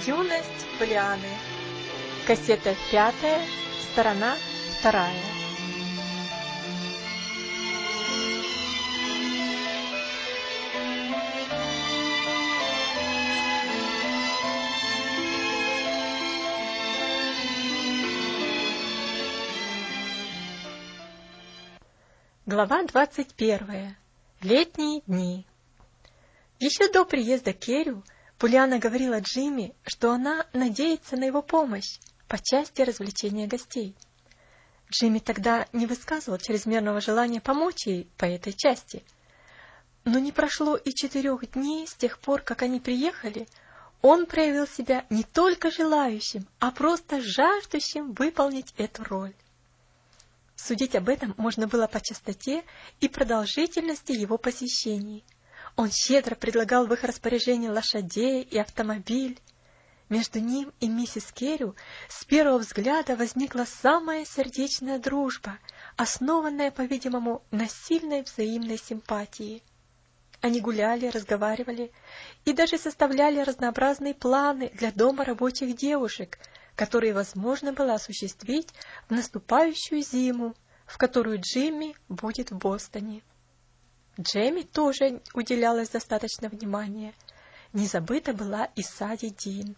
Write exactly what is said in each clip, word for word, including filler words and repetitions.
Юность Полианы. Кассета пятая, сторона вторая. Глава двадцать первая. Летние дни. Еще до приезда Керю Полиана говорила Джимми, что она надеется на его помощь по части развлечения гостей. Джимми тогда не высказывал чрезмерного желания помочь ей по этой части. Но не прошло и четырех дней с тех пор, как они приехали, он проявил себя не только желающим, а просто жаждущим выполнить эту роль. Судить об этом можно было по частоте и продолжительности его посещений. Он щедро предлагал в их распоряжение лошадей и автомобиль. Между ним и миссис Керю с первого взгляда возникла самая сердечная дружба, основанная, по-видимому, на сильной взаимной симпатии. Они гуляли, разговаривали и даже составляли разнообразные планы для дома рабочих девушек, которые возможно было осуществить в наступающую зиму, в которую Джимми будет в Бостоне. Джемми тоже уделялось достаточно внимания. Не забыта была и Сади Дин.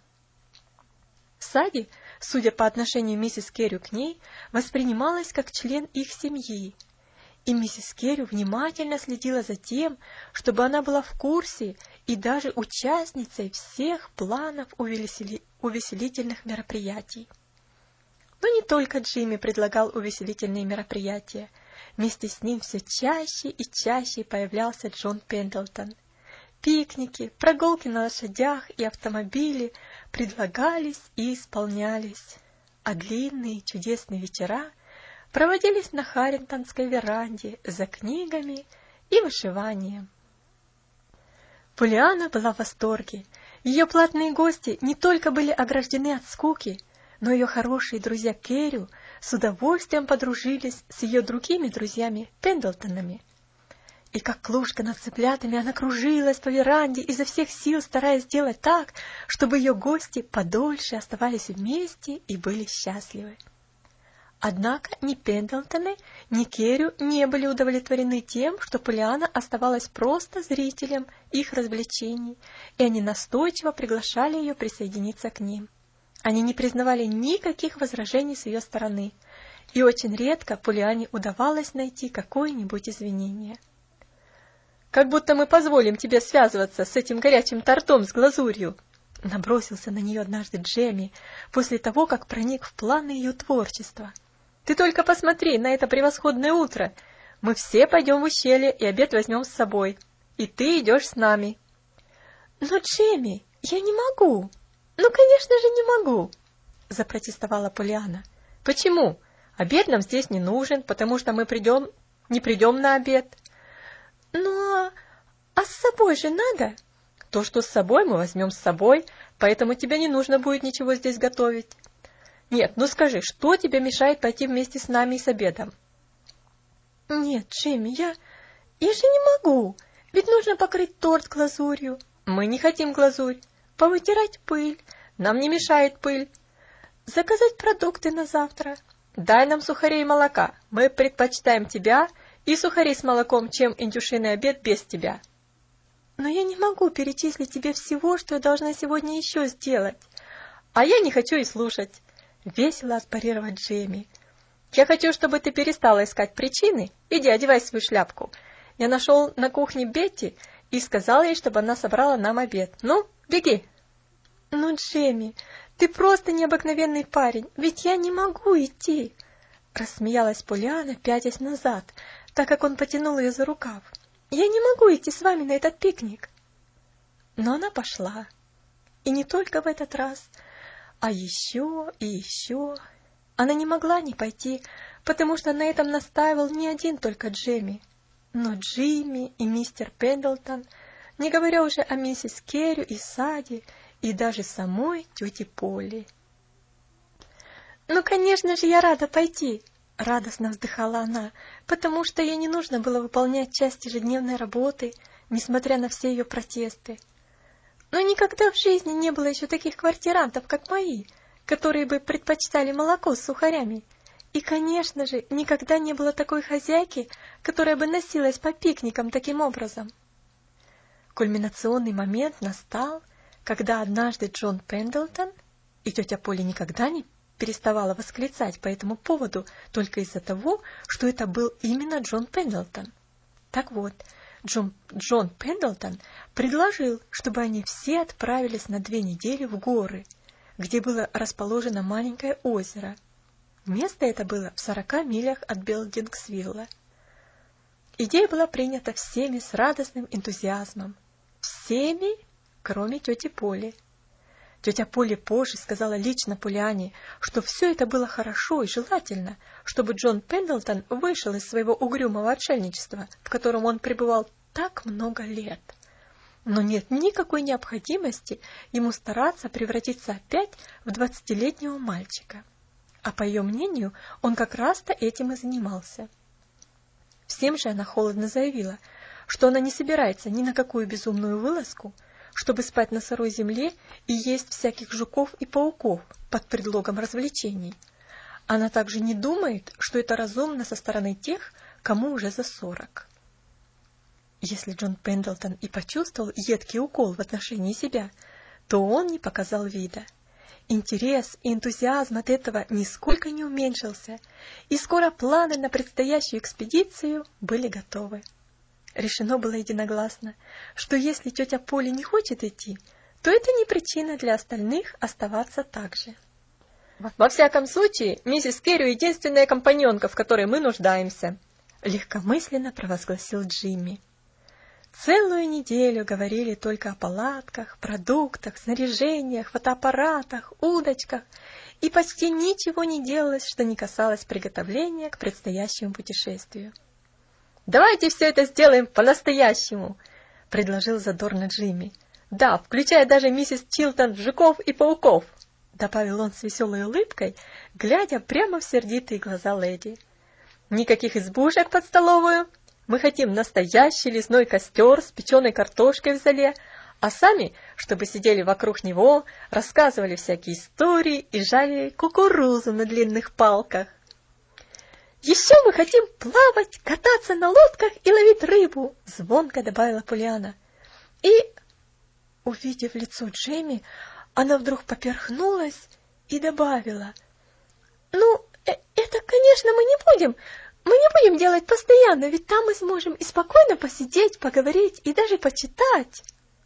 Сади, судя по отношению миссис Керю к ней, воспринималась как член их семьи, и миссис Керю внимательно следила за тем, чтобы она была в курсе и даже участницей всех планов увесели... увеселительных мероприятий. Но не только Джимми предлагал увеселительные мероприятия. Вместе с ним все чаще и чаще появлялся Джон Пендлтон. Пикники, прогулки на лошадях и автомобиле предлагались и исполнялись, а длинные чудесные вечера проводились на Харрингтонской веранде за книгами и вышиванием. Полиана была в восторге. Ее платные гости не только были ограждены от скуки, но ее хорошие друзья Керю с удовольствием подружились с ее другими друзьями Пендлтонами. И как клушка над цыплятами она кружилась по веранде, изо всех сил стараясь сделать так, чтобы ее гости подольше оставались вместе и были счастливы. Однако ни Пендлтоны, ни Керю не были удовлетворены тем, что Полиана оставалась просто зрителем их развлечений, и они настойчиво приглашали ее присоединиться к ним. Они не признавали никаких возражений с ее стороны, и очень редко Полиане удавалось найти какое-нибудь извинение. «Как будто мы позволим тебе связываться с этим горячим тортом с глазурью!» Набросился на нее однажды Джемми после того, как проник в планы ее творчества. «Ты только посмотри на это превосходное утро! Мы все пойдем в ущелье и обед возьмем с собой, и ты идешь с нами!» «Но, Джемми, я не могу! Ну, конечно же, не могу!» — запротестовала Полиана. «Почему? Обед нам здесь не нужен, потому что мы придем, не придем на обед». «Ну, а с собой же надо?» «То, что с собой, мы возьмем с собой, поэтому тебе не нужно будет ничего здесь готовить». «Нет, ну скажи, что тебе мешает пойти вместе с нами с обедом?» «Нет, Джимми, я... я же не могу, ведь нужно покрыть торт глазурью». «Мы не хотим глазурь». «Повытирать пыль». «Нам не мешает пыль». «Заказать продукты на завтра». «Дай нам сухарей и молока. Мы предпочитаем тебя и сухари с молоком, чем индюшиный обед без тебя». «Но я не могу перечислить тебе всего, что я должна сегодня еще сделать». «А я не хочу и слушать», — весело отпарировал Джемми. «Я хочу, чтобы ты перестала искать причины. Иди, одевай свою шляпку. Я нашел на кухне Бетти и сказал ей, чтобы она собрала нам обед. Ну, беги». «Ну, Джемми, ты просто необыкновенный парень, ведь я не могу идти», — рассмеялась Полиана, пятясь назад, так как он потянул ее за рукав. «Я не могу идти с вами на этот пикник». Но она пошла. И не только в этот раз, а еще и еще. Она не могла не пойти, потому что на этом настаивал не один только Джемми, но Джимми и мистер Пендлтон, не говоря уже о миссис Керю и Сади, и даже самой тете Полли. «Ну, конечно же, я рада пойти», — радостно вздыхала она, потому что ей не нужно было выполнять часть ежедневной работы, несмотря на все ее протесты. Но никогда в жизни не было еще таких квартирантов, как мои, которые бы предпочитали молоко с сухарями. И, конечно же, никогда не было такой хозяйки, которая бы носилась по пикникам таким образом. Кульминационный момент настал, когда однажды Джон Пендлтон, и тетя Полли никогда не переставала восклицать по этому поводу только из-за того, что это был именно Джон Пендлтон. Так вот, Джон, Джон Пендлтон предложил, чтобы они все отправились на две недели в горы, где было расположено маленькое озеро. Место это было в сорока милях от Белдингсвилла. Идея была принята всеми с радостным энтузиазмом. Всеми, кроме тети Полли. Тетя Полли позже сказала лично Поллианне, что все это было хорошо и желательно, чтобы Джон Пендлтон вышел из своего угрюмого отшельничества, в котором он пребывал так много лет. Но нет никакой необходимости ему стараться превратиться опять в двадцатилетнего мальчика. А по ее мнению, он как раз-то этим и занимался. Всем же она холодно заявила, что она не собирается ни на какую безумную вылазку, чтобы спать на сырой земле и есть всяких жуков и пауков под предлогом развлечений. Она также не думает, что это разумно со стороны тех, кому уже за сорок. Если Джон Пендлтон и почувствовал едкий укол в отношении себя, то он не показал вида. Интерес и энтузиазм от этого нисколько не уменьшился, и скоро планы на предстоящую экспедицию были готовы. Решено было единогласно, что если тетя Полли не хочет идти, то это не причина для остальных оставаться так же. «Во всяком случае, миссис Керри единственная компаньонка, в которой мы нуждаемся», — легкомысленно провозгласил Джимми. Целую неделю говорили только о палатках, продуктах, снаряжениях, фотоаппаратах, удочках, и почти ничего не делалось, что не касалось приготовления к предстоящему путешествию. «Давайте все это сделаем по-настоящему», — предложил задорно Джимми. «Да, включая даже миссис Чилтон, жуков и пауков», — добавил он с веселой улыбкой, глядя прямо в сердитые глаза леди. «Никаких избушек под столовую. Мы хотим настоящий лесной костер с печеной картошкой в зале, а сами, чтобы сидели вокруг него, рассказывали всякие истории и жали кукурузу на длинных палках. Еще мы хотим плавать, кататься на лодках и ловить рыбу», — звонко добавила Поллианна. И, увидев лицо Джейми, она вдруг поперхнулась и добавила: «Ну, это, конечно, мы не будем... Мы не будем делать постоянно, ведь там мы сможем и спокойно посидеть, поговорить и даже почитать».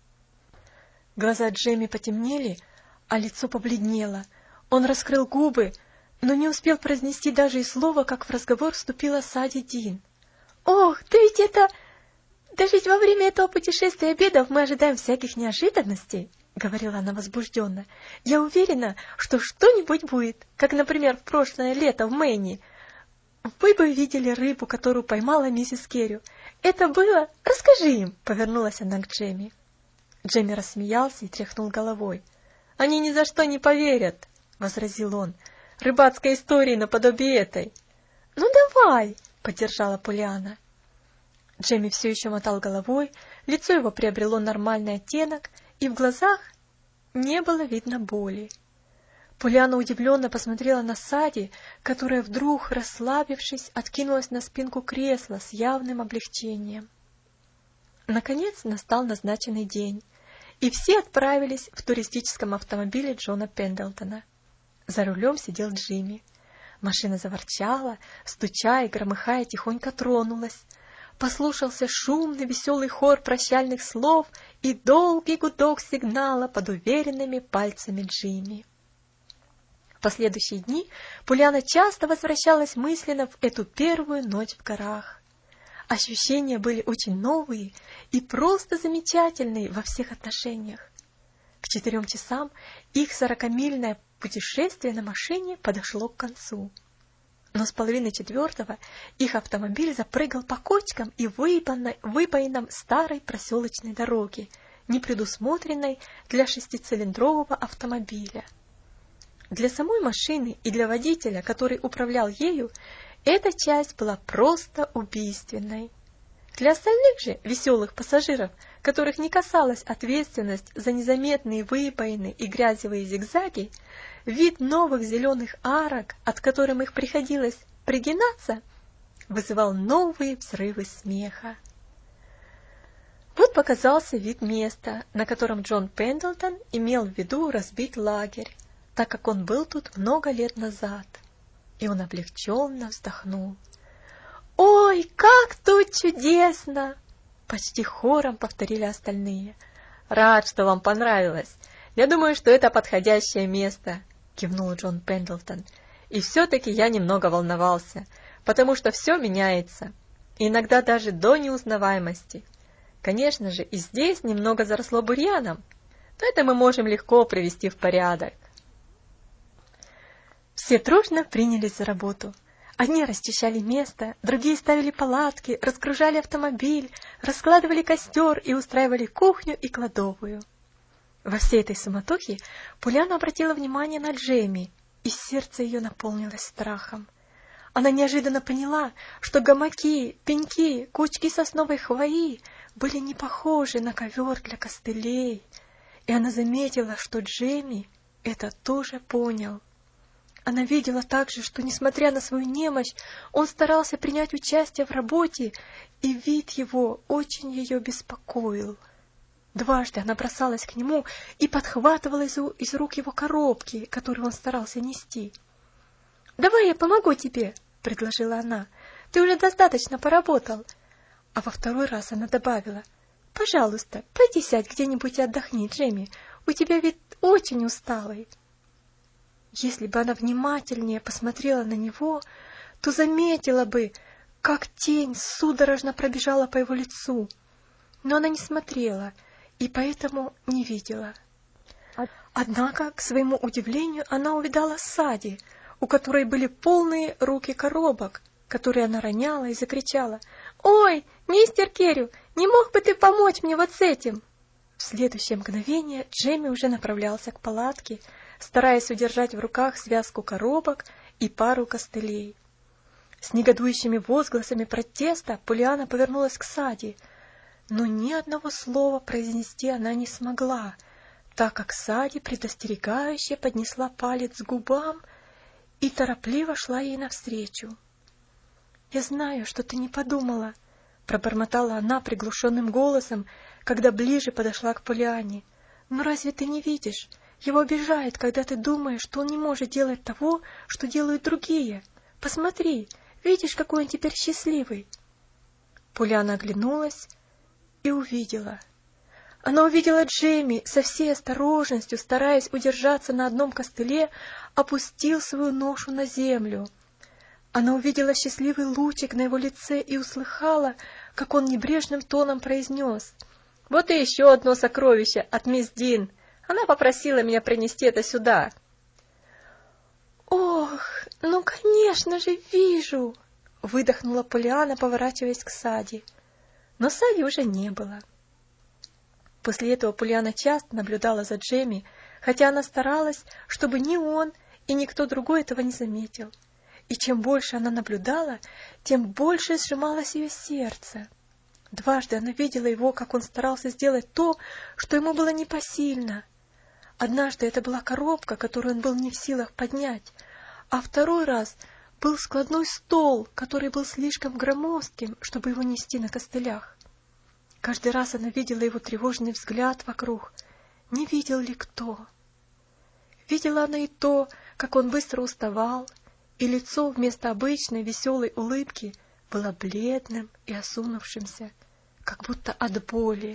Глаза Джейми потемнели, а лицо побледнело. Он раскрыл губы, но не успел произнести даже и слова, как в разговор вступила Сади Дин. «Ох, да ведь это... Да ведь во время этого путешествия и обедов мы ожидаем всяких неожиданностей», — говорила она возбужденно. «Я уверена, что что-нибудь будет, как, например, в прошлое лето в Мэйне. Вы бы видели рыбу, которую поймала миссис Керри. Это было... Расскажи им!» — повернулась она к Джемми. Джемми рассмеялся и тряхнул головой. «Они ни за что не поверят!» — возразил он. «Рыбацкой истории наподобие этой!» «Ну давай!» — поддержала Поллианна. Джемми все еще мотал головой, лицо его приобрело нормальный оттенок, и в глазах не было видно боли. Поллианна удивленно посмотрела на Сади, которая вдруг, расслабившись, откинулась на спинку кресла с явным облегчением. Наконец настал назначенный день, и все отправились в туристическом автомобиле Джона Пендлтона. За рулем сидел Джимми. Машина заворчала, стуча и громыхая, тихонько тронулась. Послушался шумный веселый хор прощальных слов и долгий гудок сигнала под уверенными пальцами Джимми. В последующие дни Поллианна часто возвращалась мысленно в эту первую ночь в горах. Ощущения были очень новые и просто замечательные во всех отношениях. К четырем часам их сорокамильное путешествие на машине подошло к концу. Но с половины четвертого их автомобиль запрыгал по кочкам и выбоинам старой проселочной дороги, не предусмотренной для шестицилиндрового автомобиля. Для самой машины и для водителя, который управлял ею, эта часть была просто убийственной. Для остальных же веселых пассажиров, которых не касалась ответственность за незаметные выбоины и грязевые зигзаги, вид новых зеленых арок, от которых их приходилось пригинаться, вызывал новые взрывы смеха. Вот показался вид места, на котором Джон Пендлтон имел в виду разбить лагерь, так как он был тут много лет назад, и он облегченно вздохнул. «Ой, как тут чудесно!» — почти хором повторили остальные. «Рад, что вам понравилось. Я думаю, что это подходящее место», — кивнул Джон Пендлтон. «И все-таки я немного волновался, потому что все меняется, иногда даже до неузнаваемости. Конечно же, и здесь немного заросло бурьяном, но это мы можем легко привести в порядок». Все дружно принялись за работу. Одни расчищали место, другие ставили палатки, разгружали автомобиль, раскладывали костер и устраивали кухню и кладовую. Во всей этой суматохе Полианна обратила внимание на Джейми, и сердце ее наполнилось страхом. Она неожиданно поняла, что гамаки, пеньки, кучки сосновой хвои были не похожи на ковер для костылей, и она заметила, что Джейми это тоже понял. Она видела также, что, несмотря на свою немощь, он старался принять участие в работе, и вид его очень ее беспокоил. Дважды она бросалась к нему и подхватывала из, из рук его коробки, которые он старался нести. «Давай я помогу тебе», — предложила она. «Ты уже достаточно поработал». А во второй раз она добавила: «Пожалуйста, пойди сядь где-нибудь и отдохни, Джейми. У тебя вид очень усталый». Если бы она внимательнее посмотрела на него, то заметила бы, как тень судорожно пробежала по его лицу. Но она не смотрела и поэтому не видела. Однако, к своему удивлению, она увидала Сади, у которой были полные руки коробок, которые она роняла и закричала: «Ой, мистер Керрю, не мог бы ты помочь мне вот с этим?» В следующее мгновение Джейми уже направлялся к палатке, стараясь удержать в руках связку коробок и пару костылей. С негодующими возгласами протеста Полианна повернулась к Сади, но ни одного слова произнести она не смогла, так как Сади предостерегающе поднесла палец к губам и торопливо шла ей навстречу. «Я знаю, что ты не подумала», — пробормотала она приглушенным голосом, когда ближе подошла к Полианне. «Но разве ты не видишь? Его обижает, когда ты думаешь, что он не может делать того, что делают другие. Посмотри, видишь, какой он теперь счастливый?» Полианна оглянулась и увидела. Она увидела Джейми, со всей осторожностью, стараясь удержаться на одном костыле, опустил свою ношу на землю. Она увидела счастливый лучик на его лице и услыхала, как он небрежным тоном произнес: «Вот и еще одно сокровище от мисс Дин. Она попросила меня принести это сюда». «Ох, ну, конечно же, вижу!» — выдохнула Полианна, поворачиваясь к Сади. Но Сади уже не было. После этого Полианна часто наблюдала за Джейми, хотя она старалась, чтобы ни он и никто другой этого не заметил. И чем больше она наблюдала, тем больше сжималось ее сердце. Дважды она видела его, как он старался сделать то, что ему было непосильно. Однажды это была коробка, которую он был не в силах поднять, а второй раз был складной стол, который был слишком громоздким, чтобы его нести на костылях. Каждый раз она видела его тревожный взгляд вокруг. Не видел ли кто? Видела она и то, как он быстро уставал, и лицо вместо обычной веселой улыбки было бледным и осунувшимся, как будто от боли.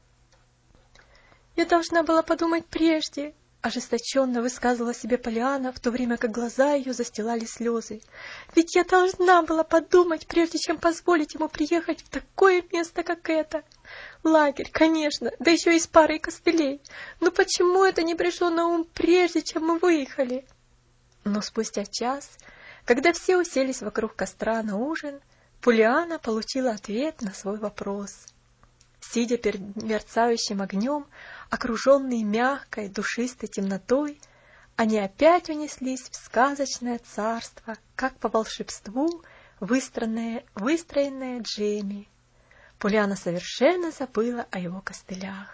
«Я должна была подумать прежде», — ожесточенно высказывала себе Полианна, в то время как глаза ее застилали слезы. «Ведь я должна была подумать, прежде чем позволить ему приехать в такое место, как это. Лагерь, конечно, да еще и с парой костылей. Но почему это не пришло на ум прежде, чем мы выехали?» Но спустя час, когда все уселись вокруг костра на ужин, Полианна получила ответ на свой вопрос. Сидя перед мерцающим огнем, окруженные мягкой, душистой темнотой, они опять унеслись в сказочное царство, как по волшебству, выстроенное, выстроенное Джейми. Полианна совершенно забыла о его костылях.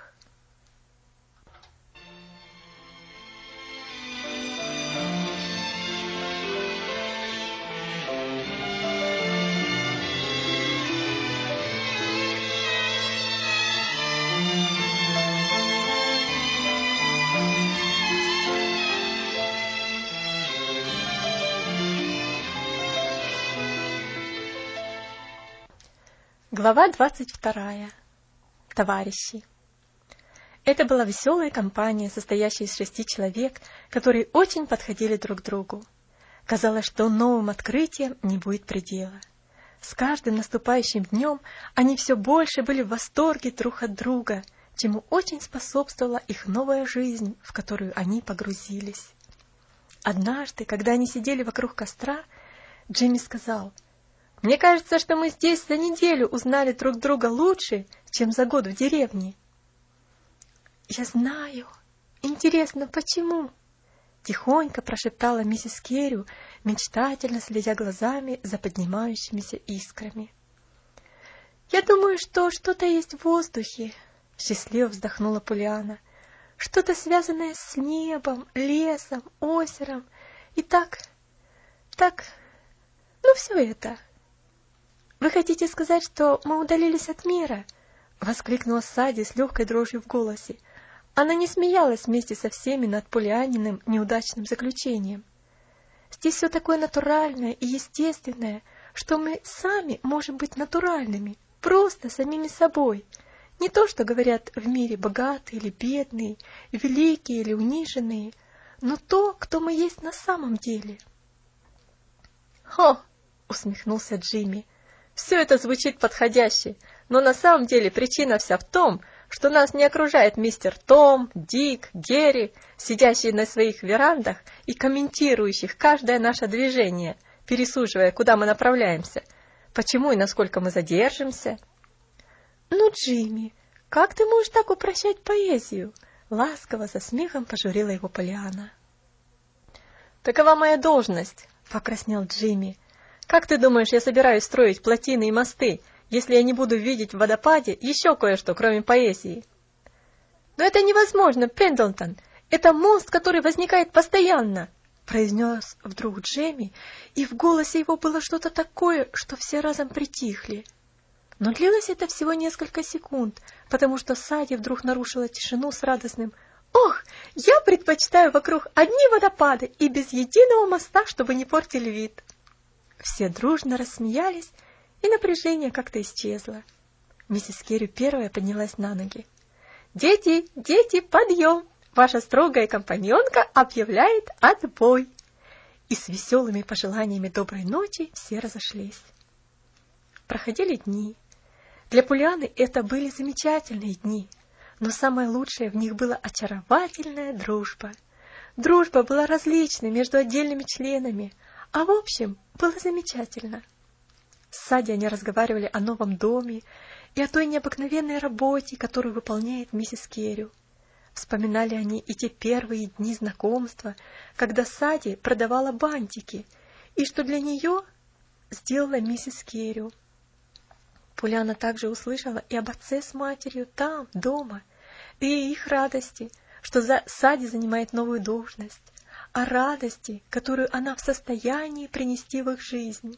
Глава двадцать вторая. Товарищи. Это была веселая компания, состоящая из шести человек, которые очень подходили друг к другу. Казалось, что новым открытиям не будет предела. С каждым наступающим днем они все больше были в восторге друг от друга, чему очень способствовала их новая жизнь, в которую они погрузились. Однажды, когда они сидели вокруг костра, Джимми сказал: «Мне кажется, что мы здесь за неделю узнали друг друга лучше, чем за год в деревне». «Я знаю. Интересно, почему?» — тихонько прошептала миссис Керрю, мечтательно следя глазами за поднимающимися искрами. «Я думаю, что что-то есть в воздухе», — счастливо вздохнула Полианна. «Что-то связанное с небом, лесом, озером. И так, так, ну все это». «Вы хотите сказать, что мы удалились от мира?» — воскликнула Сади с легкой дрожью в голосе. Она не смеялась вместе со всеми над Полианниным неудачным заключением. «Здесь все такое натуральное и естественное, что мы сами можем быть натуральными, просто самими собой. Не то, что говорят в мире богатые или бедные, великие или униженные, но то, кто мы есть на самом деле». «Хо!» — усмехнулся Джимми. «Все это звучит подходяще, но на самом деле причина вся в том, что нас не окружает мистер Том, Дик, Герри, сидящие на своих верандах и комментирующих каждое наше движение, пересуживая, куда мы направляемся, почему и насколько мы задержимся». «Ну, Джимми, как ты можешь так упрощать поэзию?» — ласково со смехом пожурила его Полианна. «Такова моя должность», — покраснел Джимми. «Как ты думаешь, я собираюсь строить плотины и мосты, если я не буду видеть в водопаде еще кое-что, кроме поэзии?» «Но это невозможно, Пендлтон! Это мост, который возникает постоянно!» — произнес вдруг Джимми, и в голосе его было что-то такое, что все разом притихли. Но длилось это всего несколько секунд, потому что Сади вдруг нарушила тишину с радостным: «Ох, я предпочитаю вокруг одни водопады и без единого моста, чтобы не портили вид!» Все дружно рассмеялись, и напряжение как-то исчезло. Миссис Керрю первая поднялась на ноги. «Дети, дети, подъем! Ваша строгая компаньонка объявляет отбой!» И с веселыми пожеланиями доброй ночи все разошлись. Проходили дни. Для Полианны это были замечательные дни, но самое лучшее в них была очаровательная дружба. Дружба была различной между отдельными членами, а в общем было замечательно. С Сади они разговаривали о новом доме и о той необыкновенной работе, которую выполняет миссис Керрю. Вспоминали они и те первые дни знакомства, когда Сади продавала бантики, и что для нее сделала миссис Керрю. Полианна также услышала и об отце с матерью там, дома, и о их радости, что Сади занимает новую должность, о радости, которую она в состоянии принести в их жизнь.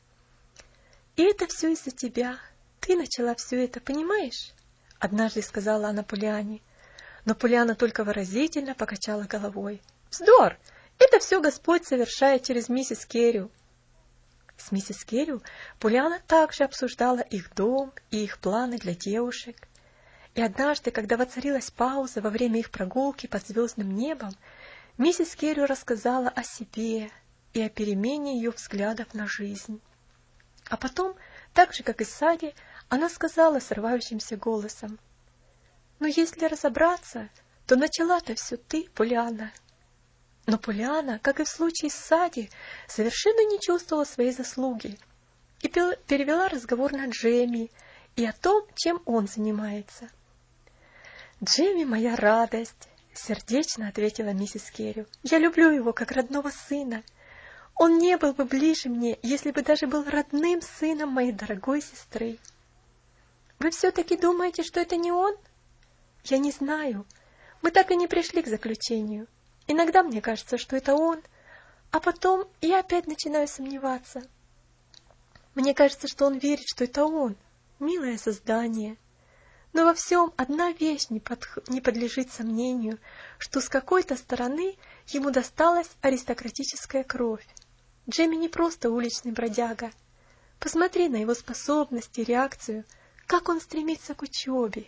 «И это все из-за тебя. Ты начала все это, понимаешь?» — однажды сказала она Полианне. Но Полианна только выразительно покачала головой. «Вздор! Это все Господь совершает через миссис Керрю». С миссис Керрю Полианна также обсуждала их дом и их планы для девушек. И однажды, когда воцарилась пауза во время их прогулки под звездным небом, миссис Керрю рассказала о себе и о перемене ее взглядов на жизнь. А потом, так же, как и Сади, она сказала срывающимся голосом: «Но если разобраться, то начала-то все ты, Полианна». Но Полианна, как и в случае с Сади, совершенно не чувствовала своей заслуги и перевела разговор на Джемми и о том, чем он занимается. «Джемми — моя радость», — сердечно ответила миссис Керрю. «Я люблю его как родного сына. Он не был бы ближе мне, если бы даже был родным сыном моей дорогой сестры». Вы все-таки думаете, что это не он? Я не знаю. Мы так и не пришли к заключению. Иногда мне кажется, что это он, а потом я опять начинаю сомневаться. Мне кажется, что он верит, что это он, милое создание. Но во всем одна вещь не, под... не подлежит сомнению, что с какой-то стороны ему досталась аристократическая кровь. Джемми не просто уличный бродяга. Посмотри на его способности, реакцию, как он стремится к учебе.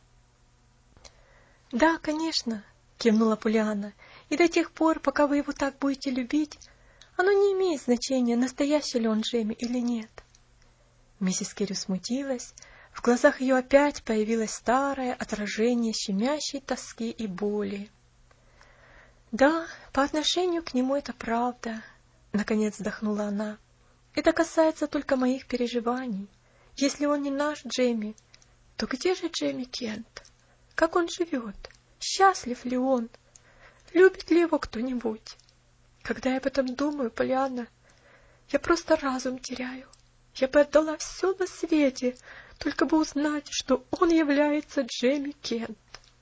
«Да, конечно», — кивнула Полианна, — «и до тех пор, пока вы его так будете любить, оно не имеет значения, настоящий ли он Джемми или нет». Миссис Керри смутилась, в глазах ее опять появилось старое отражение щемящей тоски и боли. «Да, по отношению к нему это правда», — наконец вздохнула она. «Это касается только моих переживаний. Если он не наш Джемми, то где же Джемми Кент? Как он живет? Счастлив ли он? Любит ли его кто-нибудь? Когда я об этом думаю, Полианна, я просто разум теряю. Я бы отдала все на свете, только бы узнать, что он является Джемми Кент».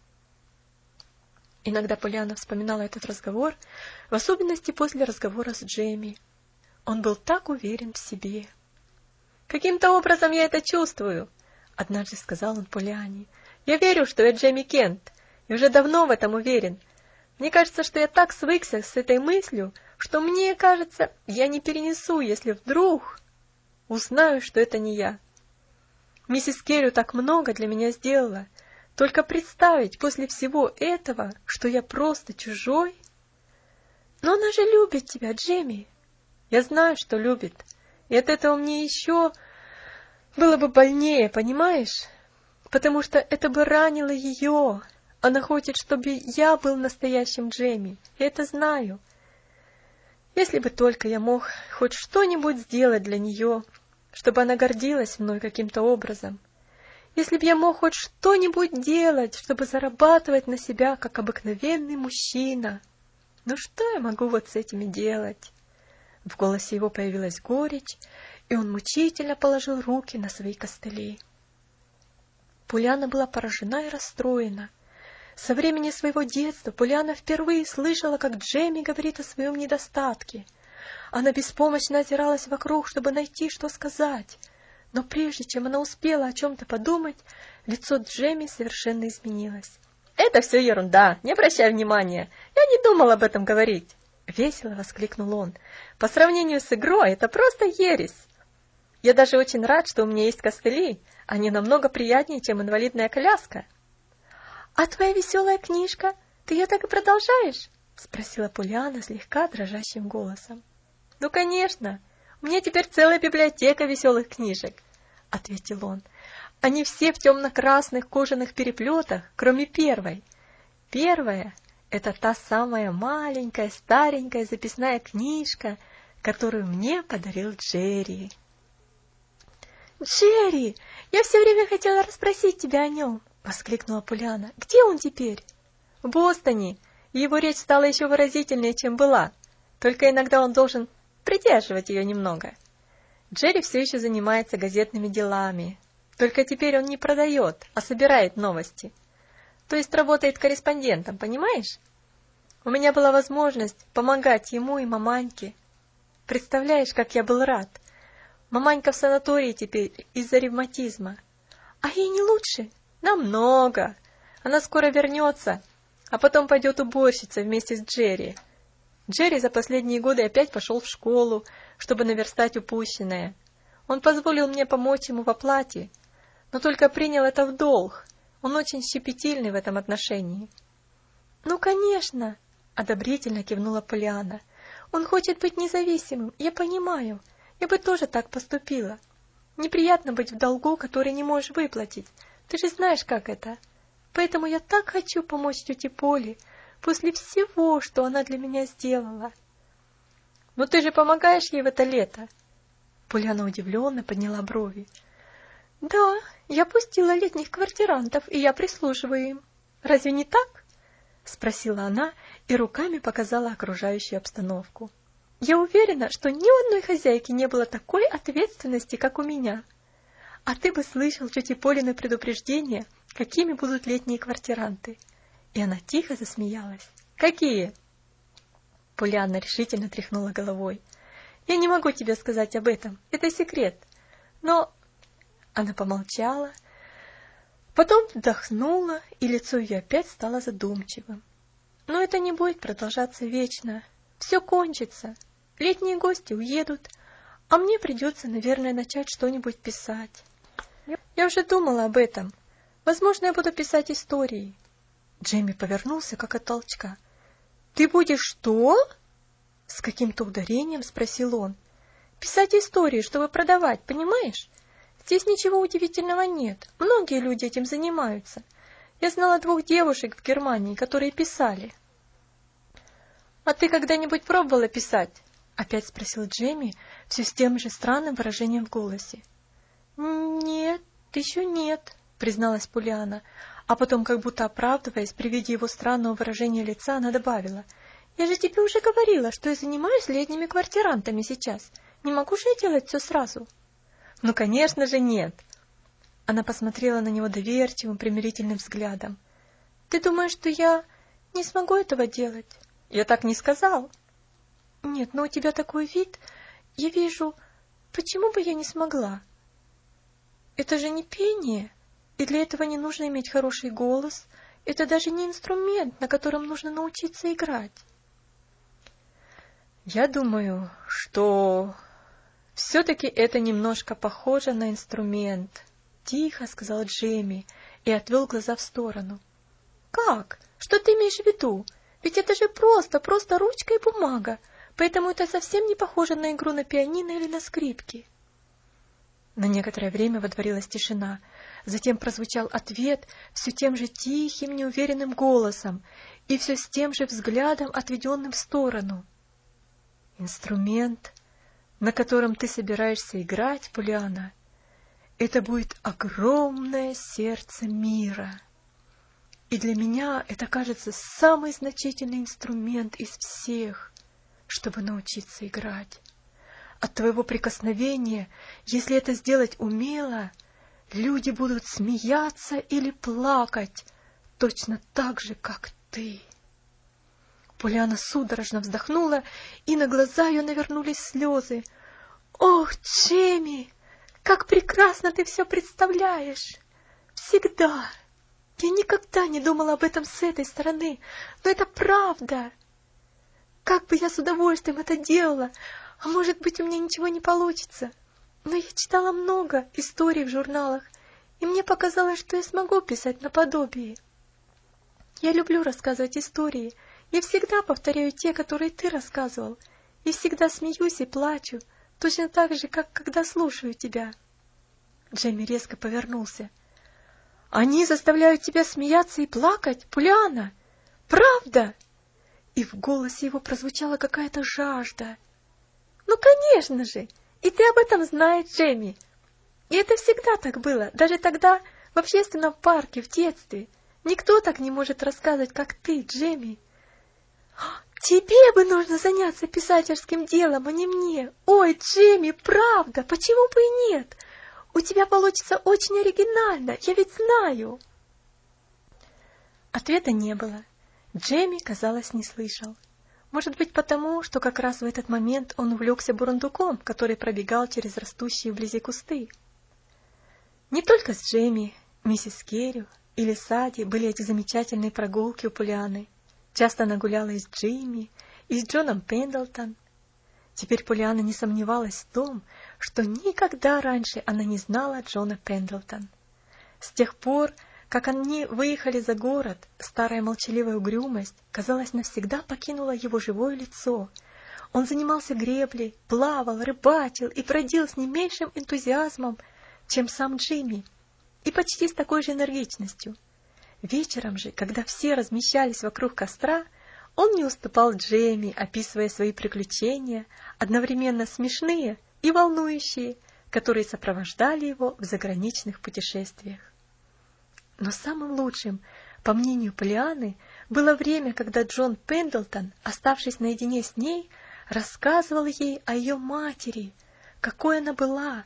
Иногда Полианна вспоминала этот разговор, в особенности после разговора с Джемми. Он был так уверен в себе. «Каким-то образом я это чувствую», — однажды сказал он Полианне. «Я верю, что я Джемми Кент, и уже давно в этом уверен. Мне кажется, что я так свыкся с этой мыслью, что мне кажется, я не перенесу, если вдруг узнаю, что это не я. Миссис Керри так много для меня сделала. Только представить после всего этого, что я просто чужой. Но она же любит тебя, Джемми. Я знаю, что любит. И от этого мне еще было бы больнее, понимаешь? Потому что это бы ранило ее. Она хочет, чтобы я был настоящим Джемми. Я это знаю. Если бы только я мог хоть что-нибудь сделать для нее, чтобы она гордилась мной каким-то образом. Если бы я мог хоть что-нибудь делать, чтобы зарабатывать на себя, как обыкновенный мужчина. Но что я могу вот с этими делать?» В голосе его появилась горечь, и он мучительно положил руки на свои костыли. Полианна была поражена и расстроена. Со времени своего детства Полианна впервые слышала, как Джемми говорит о своем недостатке. Она беспомощно озиралась вокруг, чтобы найти, что сказать. Но прежде чем она успела о чем-то подумать, лицо Джемми совершенно изменилось. «Это все ерунда, не обращай внимания. Я не думал об этом говорить», — весело воскликнул он. «По сравнению с игрой это просто ересь. Я даже очень рад, что у меня есть костыли. Они намного приятнее, чем инвалидная коляска». «А твоя веселая книжка? Ты ее так и продолжаешь?» — спросила Полианна слегка дрожащим голосом. «Ну, конечно. У меня теперь целая библиотека веселых книжек», — ответил он. «Они все в темно-красных кожаных переплетах, кроме первой. Первая — это та самая маленькая старенькая записная книжка, которую мне подарил Джерри». «Джерри! Я все время хотела расспросить тебя о нем!» — воскликнула Полианна. «Где он теперь?» «В Бостоне. Его речь стала еще выразительнее, чем была. Только иногда он должен придерживать ее немного. Джерри все еще занимается газетными делами. Только теперь он не продает, а собирает новости. То есть работает корреспондентом, понимаешь? У меня была возможность помогать ему и маманьке. Представляешь, как я был рад. Маманька в санатории теперь из-за ревматизма. А ей не лучше? Намного. Она скоро вернется, а потом пойдет уборщицей вместе с Джерри. Джерри за последние годы опять пошел в школу, чтобы наверстать упущенное. Он позволил мне помочь ему в оплате, но только принял это в долг. Он очень щепетильный в этом отношении». «Ну, конечно», — одобрительно кивнула Полианна. «Он хочет быть независимым, я понимаю. Я бы тоже так поступила. Неприятно быть в долгу, который не можешь выплатить. Ты же знаешь, как это. Поэтому я так хочу помочь тете Поле после всего, что она для меня сделала». «Но ты же помогаешь ей в это лето?» Полианна удивленно подняла брови. «Да, я пустила летних квартирантов, и я прислуживаю им. Разве не так?» — спросила она и руками показала окружающую обстановку. «Я уверена, что ни у одной хозяйки не было такой ответственности, как у меня. А ты бы слышал тети Полины предупреждение, какими будут летние квартиранты. И она тихо засмеялась. Какие? Полианна решительно тряхнула головой. Я не могу тебе сказать об этом, это секрет. Но... Она помолчала, потом вздохнула, и лицо ее опять стало задумчивым. Но это не будет продолжаться вечно. Все кончится. Летние гости уедут, а мне придется, наверное, начать что-нибудь писать. Я уже думала об этом. Возможно, я буду писать истории. Джейми повернулся, как от толчка. Ты будешь что? С каким-то ударением спросил он. Писать истории, чтобы продавать, понимаешь? Здесь ничего удивительного нет. Многие люди этим занимаются. Я знала двух девушек в Германии, которые писали. А ты когда-нибудь пробовала писать? Опять спросил Джейми, все с тем же странным выражением в голосе. Нет, еще нет, призналась Полианна, а потом, как будто оправдываясь при виде его странного выражения лица, она добавила. Я же тебе уже говорила, что я занимаюсь летними квартирантами сейчас. Не могу же я делать все сразу? Ну, конечно же, нет. Она посмотрела на него доверчивым, примирительным взглядом. Ты думаешь, что я не смогу этого делать? Я так не сказал. Нет, но у тебя такой вид. Я вижу, почему бы я не смогла? Это же не пение, и для этого не нужно иметь хороший голос. Это даже не инструмент, на котором нужно научиться играть. Я думаю, что все-таки это немножко похоже на инструмент, тихо сказал Джейми и отвел глаза в сторону. Как? Что ты имеешь в виду? Ведь это же просто, просто ручка и бумага, поэтому это совсем не похоже на игру на пианино или на скрипке. На некоторое время водворилась тишина, затем прозвучал ответ все тем же тихим, неуверенным голосом и все с тем же взглядом, отведенным в сторону. Инструмент, на котором ты собираешься играть, Полианна, это будет огромное сердце мира. И для меня это, кажется, самый значительный инструмент из всех, чтобы научиться играть. От твоего прикосновения, если это сделать умело, люди будут смеяться или плакать, точно так же, как ты. Полианна судорожно вздохнула, и на глаза ее навернулись слезы. «Ох, Джейми, как прекрасно ты все представляешь! Всегда! Я никогда не думала об этом с этой стороны, но это правда! Как бы я с удовольствием это делала, а может быть, у меня ничего не получится. Но я читала много историй в журналах, и мне показалось, что я смогу писать наподобие. Я люблю рассказывать истории, я всегда повторяю те, которые ты рассказывал, и всегда смеюсь и плачу, точно так же, как когда слушаю тебя». Джейми резко повернулся. «Они заставляют тебя смеяться и плакать, Полианна? Правда?» И в голосе его прозвучала какая-то жажда. «Ну, конечно же! И ты об этом знаешь, Джейми. И это всегда так было, даже тогда, в общественном парке, в детстве. Никто так не может рассказывать, как ты, Джейми. Тебе бы нужно заняться писательским делом, а не мне. Ой, Джейми, правда, почему бы и нет? У тебя получится очень оригинально, я ведь знаю». Ответа не было. Джейми, казалось, не слышал. Может быть, потому, что как раз в этот момент он увлекся бурундуком, который пробегал через растущие вблизи кусты. Не только с Джейми, миссис Керрю или Сади были эти замечательные прогулки у Полианны. Часто она гуляла и с Джимми, и с Джоном Пендлтон. Теперь Полианна не сомневалась в том, что никогда раньше она не знала Джона Пендлтон. С тех пор, как они выехали за город, старая молчаливая угрюмость, казалось, навсегда покинула его живое лицо. Он занимался греблей, плавал, рыбачил и бродил с не меньшим энтузиазмом, чем сам Джимми, и почти с такой же энергичностью. Вечером же, когда все размещались вокруг костра, он не уступал Джейми, описывая свои приключения, одновременно смешные и волнующие, которые сопровождали его в заграничных путешествиях. Но самым лучшим, по мнению Полианны, было время, когда Джон Пендлтон, оставшись наедине с ней, рассказывал ей о ее матери, какой она была,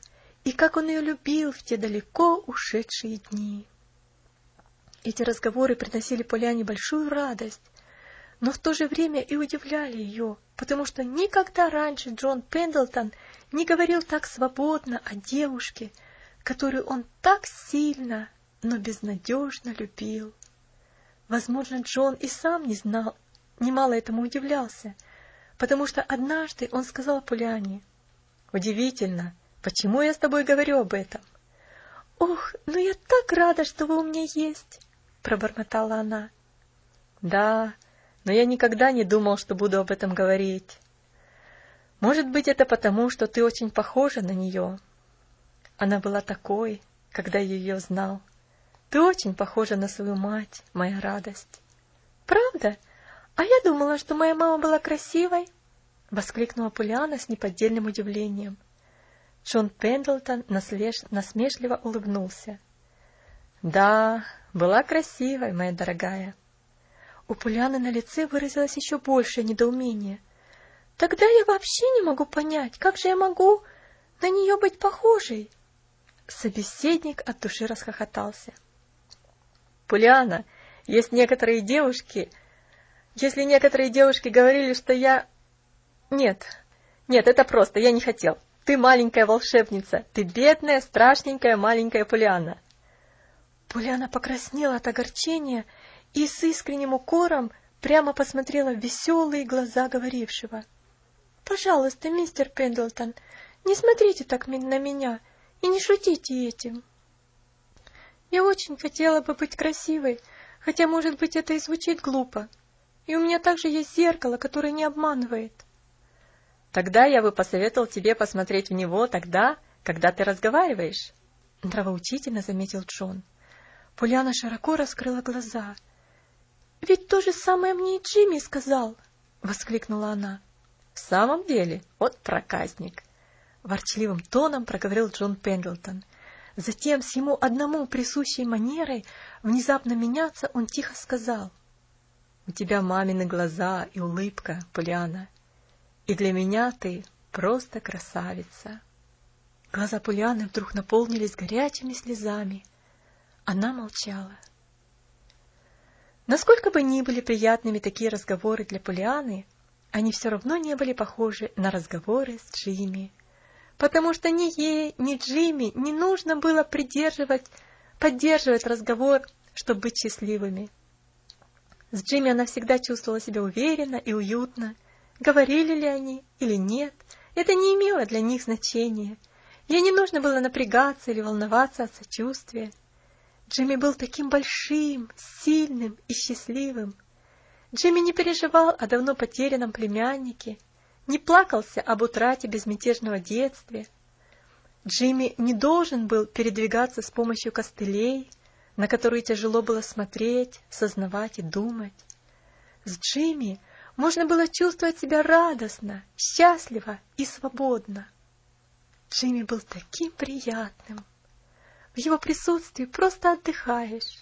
и как он ее любил в те далеко ушедшие дни. Эти разговоры приносили Полиане большую радость, но в то же время и удивляли ее, потому что никогда раньше Джон Пендлтон не говорил так свободно о девушке, которую он так сильно, но безнадежно любил. Возможно, Джон и сам не знал, немало этому удивлялся, потому что однажды он сказал Полиане: «Удивительно, почему я с тобой говорю об этом?» «Ох, ну я так рада, что вы у меня есть!» — пробормотала она. «Да, но я никогда не думал, что буду об этом говорить. Может быть, это потому, что ты очень похожа на нее. Она была такой, когда я ее знал. Ты очень похожа на свою мать, моя радость». «Правда? А я думала, что моя мама была красивой!» — воскликнула Полиана с неподдельным удивлением. Джон Пендлтон насмешливо улыбнулся. «Да, была красивой, моя дорогая». У Полианы на лице выразилось еще большее недоумение. «Тогда я вообще не могу понять, как же я могу на нее быть похожей?» Собеседник от души расхохотался. «Полиана, есть некоторые девушки... Если некоторые девушки говорили, что я... Нет, нет, это просто, я не хотел. Ты маленькая волшебница, ты бедная, страшненькая маленькая Полиана». Полиана покраснела от огорчения и с искренним укором прямо посмотрела в веселые глаза говорившего. «Пожалуйста, мистер Пендлтон, не смотрите так на меня и не шутите этим. Я очень хотела бы быть красивой, хотя, может быть, это и звучит глупо. И у меня также есть зеркало, которое не обманывает». «Тогда я бы посоветовал тебе посмотреть в него тогда, когда ты разговариваешь», — нравоучительно заметил Джон. Полиана широко раскрыла глаза. «Ведь то же самое мне и Джимми сказал!» — воскликнула она. «В самом деле, вот проказник!» — ворчливым тоном проговорил Джон Пендлтон. Затем, с ему одному присущей манерой внезапно меняться, он тихо сказал: «У тебя мамины глаза и улыбка, Полиана, и для меня ты просто красавица». Глаза Полианы вдруг наполнились горячими слезами. Она молчала. Насколько бы ни были приятными такие разговоры для Полианы, они все равно не были похожи на разговоры с Джимми, потому что ни ей, ни Джимми не нужно было придерживать, поддерживать разговор, чтобы быть счастливыми. С Джимми она всегда чувствовала себя уверенно и уютно. Говорили ли они или нет, это не имело для них значения. Ей не нужно было напрягаться или волноваться от сочувствия. Джимми был таким большим, сильным и счастливым. Джимми не переживал о давно потерянном племяннике, не плакался об утрате безмятежного детства. Джимми не должен был передвигаться с помощью костылей, на которые тяжело было смотреть, сознавать и думать. С Джимми можно было чувствовать себя радостно, счастливо и свободно. Джимми был таким приятным. В его присутствии просто отдыхаешь.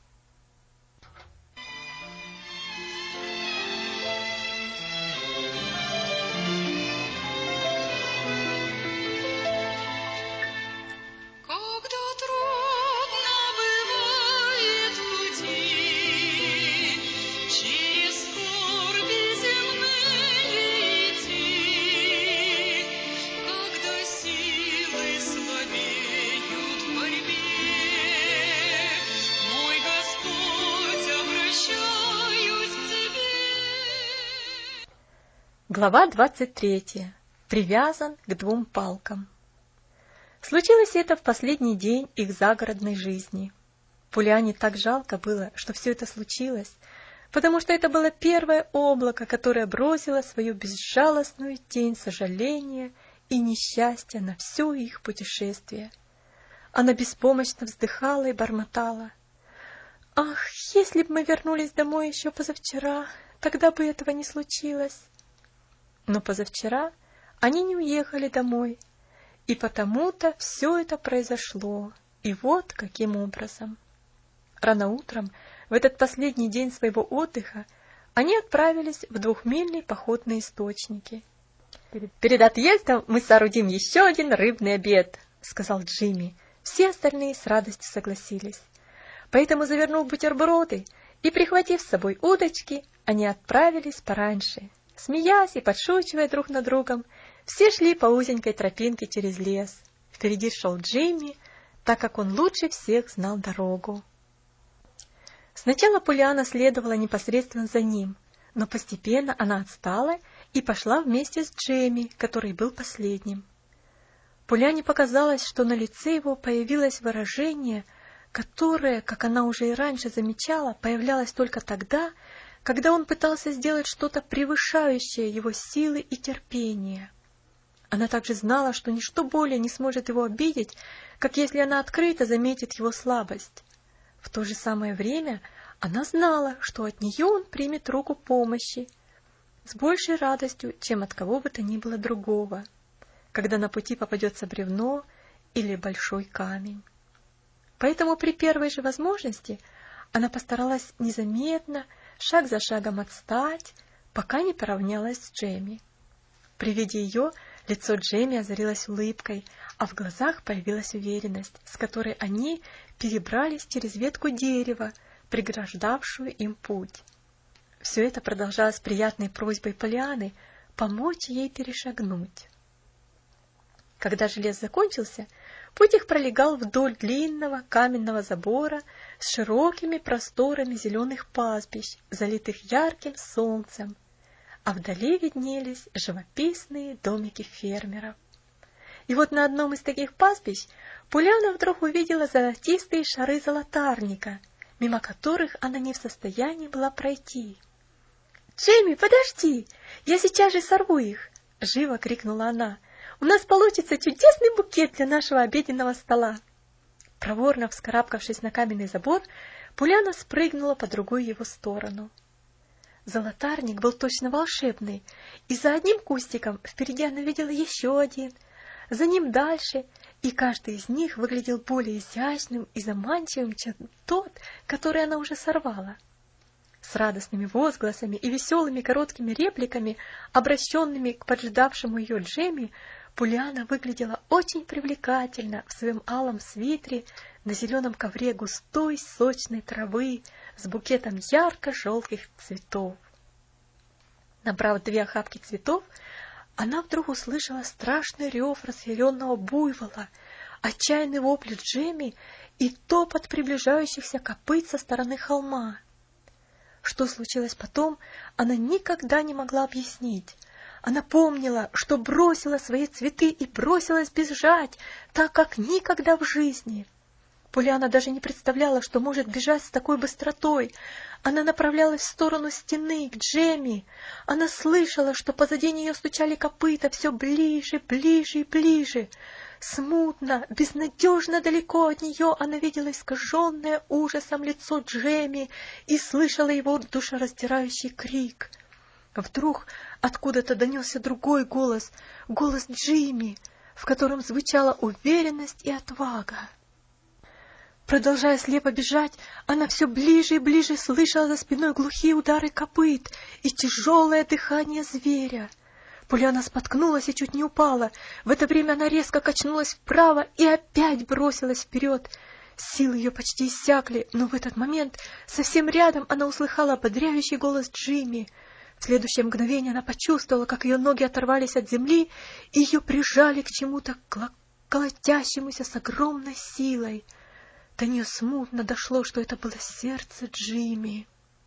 Глава двадцать третья. Привязан к двум палкам. Случилось это в последний день их загородной жизни. Полиане так жалко было, что все это случилось, потому что это было первое облако, которое бросило свою безжалостную тень сожаления и несчастья на все их путешествие. Она беспомощно вздыхала и бормотала: «Ах, если бы мы вернулись домой еще позавчера, тогда бы этого не случилось». Но позавчера они не уехали домой, и потому-то все это произошло, и вот каким образом. Рано утром, в этот последний день своего отдыха, они отправились в двухмильный поход на источники. «Перед отъездом мы соорудим еще один рыбный обед», — сказал Джимми. Все остальные с радостью согласились. Поэтому, завернув бутерброды и прихватив с собой удочки, они отправились пораньше. Смеясь и подшучивая друг над другом, все шли по узенькой тропинке через лес. Впереди шел Джимми, так как он лучше всех знал дорогу. Сначала Полианна следовала непосредственно за ним, но постепенно она отстала и пошла вместе с Джемми, который был последним. Полианне показалось, что на лице его появилось выражение, которое, как она уже и раньше замечала, появлялось только тогда, когда он пытался сделать что-то превышающее его силы и терпение. Она также знала, что ничто более не сможет его обидеть, как если она открыто заметит его слабость. В то же самое время она знала, что от нее он примет руку помощи с большей радостью, чем от кого бы то ни было другого, когда на пути попадется бревно или большой камень. Поэтому при первой же возможности она постаралась незаметно, шаг за шагом отстать, пока не поравнялась с Джемми. При виде ее лицо Джемми озарилось улыбкой, а в глазах появилась уверенность, с которой они перебрались через ветку дерева, преграждавшую им путь. Все это продолжалось приятной просьбой Полианны помочь ей перешагнуть. Когда же лес закончился, путь их пролегал вдоль длинного каменного забора с широкими просторами зеленых пастбищ, залитых ярким солнцем, а вдали виднелись живописные домики фермеров. И вот на одном из таких пастбищ Полианна вдруг увидела золотистые шары золотарника, мимо которых она не в состоянии была пройти. «Джемми, подожди! Я сейчас же сорву их!» — живо крикнула она. «У нас получится чудесный букет для нашего обеденного стола!» Проворно вскарабкавшись на каменный забор, Полианна спрыгнула по другую его сторону. Золотарник был точно волшебный, и за одним кустиком впереди она видела еще один, за ним дальше, и каждый из них выглядел более изящным и заманчивым, чем тот, который она уже сорвала. С радостными возгласами и веселыми короткими репликами, обращенными к поджидавшему ее Джемми, Полианна выглядела очень привлекательно в своем алом свитере на зеленом ковре густой сочной травы с букетом ярко-желтых цветов. Набрав две охапки цветов, она вдруг услышала страшный рев разъяренного буйвола, отчаянный вопль Джемми и топот приближающихся копыт со стороны холма. Что случилось потом, она никогда не могла объяснить. Она помнила, что бросила свои цветы и бросилась бежать, так как никогда в жизни. Полианна даже не представляла, что может бежать с такой быстротой. Она направлялась в сторону стены, к Джемми. Она слышала, что позади нее стучали копыта все ближе, ближе и ближе. Смутно, безнадежно далеко от нее она видела искаженное ужасом лицо Джемми и слышала его душераздирающий крик. Вдруг откуда-то донесся другой голос, голос Джимми, в котором звучала уверенность и отвага. Продолжая слепо бежать, она все ближе и ближе слышала за спиной глухие удары копыт и тяжелое дыхание зверя. Полианна споткнулась и чуть не упала. В это время она резко качнулась вправо и опять бросилась вперед. Силы ее почти иссякли, но в этот момент совсем рядом она услыхала ободряющий голос Джимми. В следующее мгновение она почувствовала, как ее ноги оторвались от земли и ее прижали к чему-то колотящемуся с огромной силой. До нее смутно дошло, что это было сердце Джимми.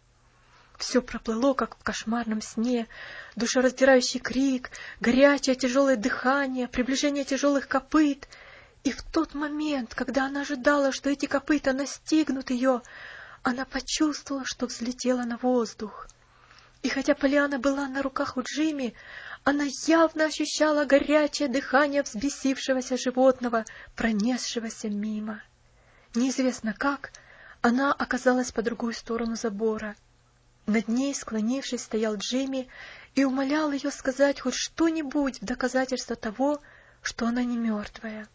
Все проплыло, как в кошмарном сне. Душераздирающий крик, горячее тяжелое дыхание, приближение тяжелых копыт. И в тот момент, когда она ожидала, что эти копыта настигнут ее, она почувствовала, что взлетела на воздух. И хотя Полианна была на руках у Джимми, она явно ощущала горячее дыхание взбесившегося животного, пронесшегося мимо. Неизвестно как, она оказалась по другую сторону забора. Над ней, склонившись, стоял Джимми и умолял ее сказать хоть что-нибудь в доказательство того, что она не мертвая.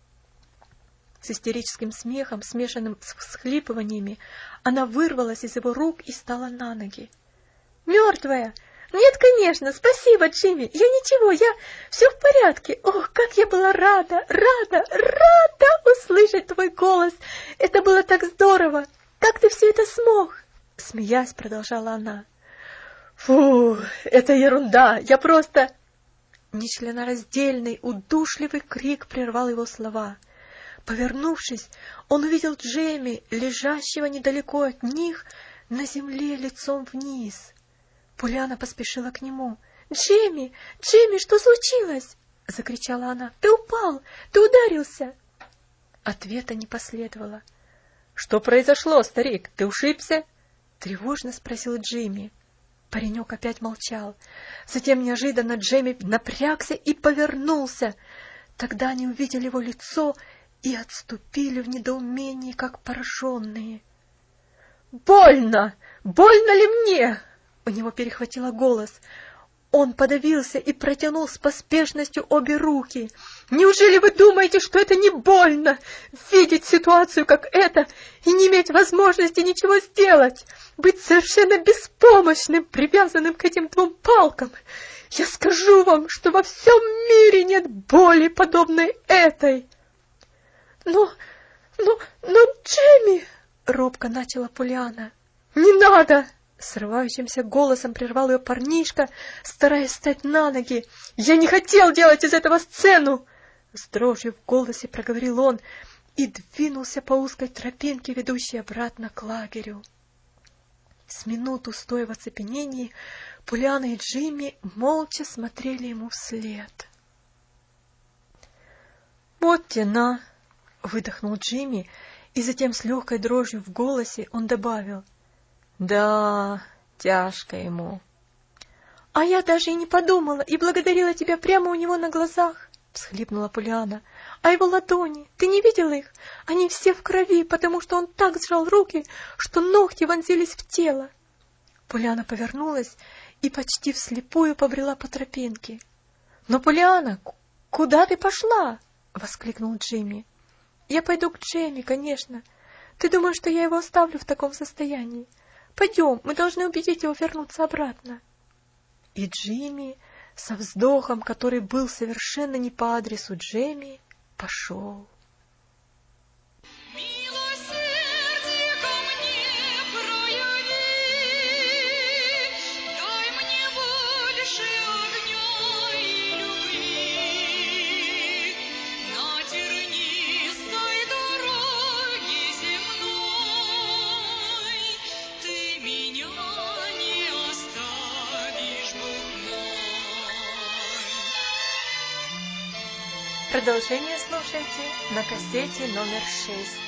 С истерическим смехом, смешанным с всхлипываниями, она вырвалась из его рук и стала на ноги. «Мертвая! Нет, конечно, спасибо, Джимми. Я ничего, я все в порядке. Ох, как я была рада, рада, рада услышать твой голос. Это было так здорово. Как ты все это смог? Смеясь, продолжала она. Фу, это ерунда. Я просто... Нечленораздельный, удушливый крик прервал его слова. Повернувшись, он увидел Джемми, лежащего недалеко от них, на земле лицом вниз. Полианна поспешила к нему. «Джемми! Джемми, что случилось?» — закричала она. «Ты упал! Ты ударился!» Ответа не последовало. «Что произошло, старик? Ты ушибся?» — тревожно спросил Джимми. Паренек опять молчал. Затем неожиданно Джемми напрягся и повернулся. Тогда они увидели его лицо и отступили в недоумении, как пораженные. «Больно! Больно ли мне?» У него перехватило голос. Он подавился и протянул с поспешностью обе руки. «Неужели вы думаете, что это не больно? Видеть ситуацию как это и не иметь возможности ничего сделать? Быть совершенно беспомощным, привязанным к этим двум палкам? Я скажу вам, что во всем мире нет боли, подобной этой!» «Ну, ну, ну, Джимми!» — робко начала Полианна. «Не надо!» — срывающимся голосом прервал ее парнишка, стараясь встать на ноги. «Я не хотел делать из этого сцену!» С дрожью в голосе проговорил он и двинулся по узкой тропинке, ведущей обратно к лагерю. С минуту, стоя в оцепенении, Полианна и Джимми молча смотрели ему вслед. «Вот тена!» — выдохнул Джимми, и затем с легкой дрожью в голосе он добавил. «Да, тяжко ему». «А я даже и не подумала, и благодарила тебя прямо у него на глазах», — всхлипнула Полианна. «А его ладони, ты не видела их? Они все в крови, потому что он так сжал руки, что ногти вонзились в тело». Полианна повернулась и почти вслепую побрела по тропинке. «Но, Полианна, куда ты пошла?» — воскликнул Джимми. «Я пойду к Джемми, конечно. Ты думаешь, что я его оставлю в таком состоянии? Пойдем, мы должны убедить его вернуться обратно». И Джимми, со вздохом, который был совершенно не по адресу Джемми, пошел. Продолжение слушайте на кассете номер шесть.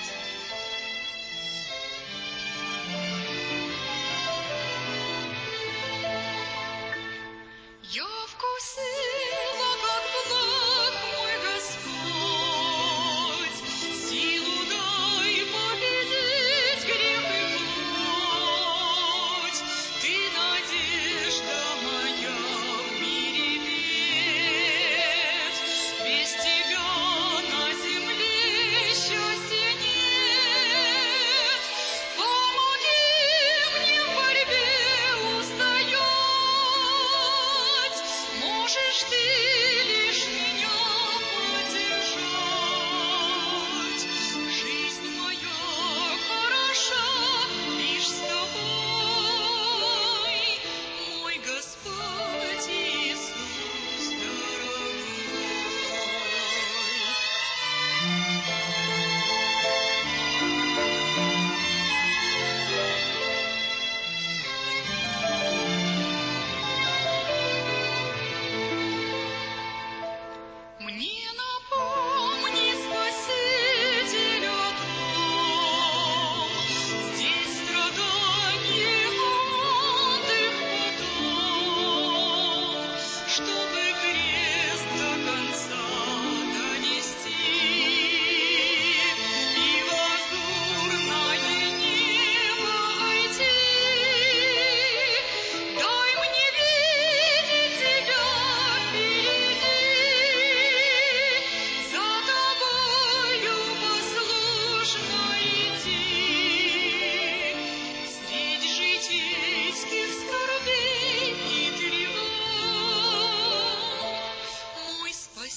Я вкусила, как благ мой Господь, силу дай победить грех и плоть. Ты надежда моя в мире бед, без тебя на земле счастья нет.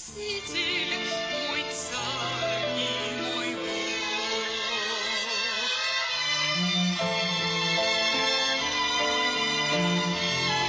Спаситель, мой царь и мой Бог.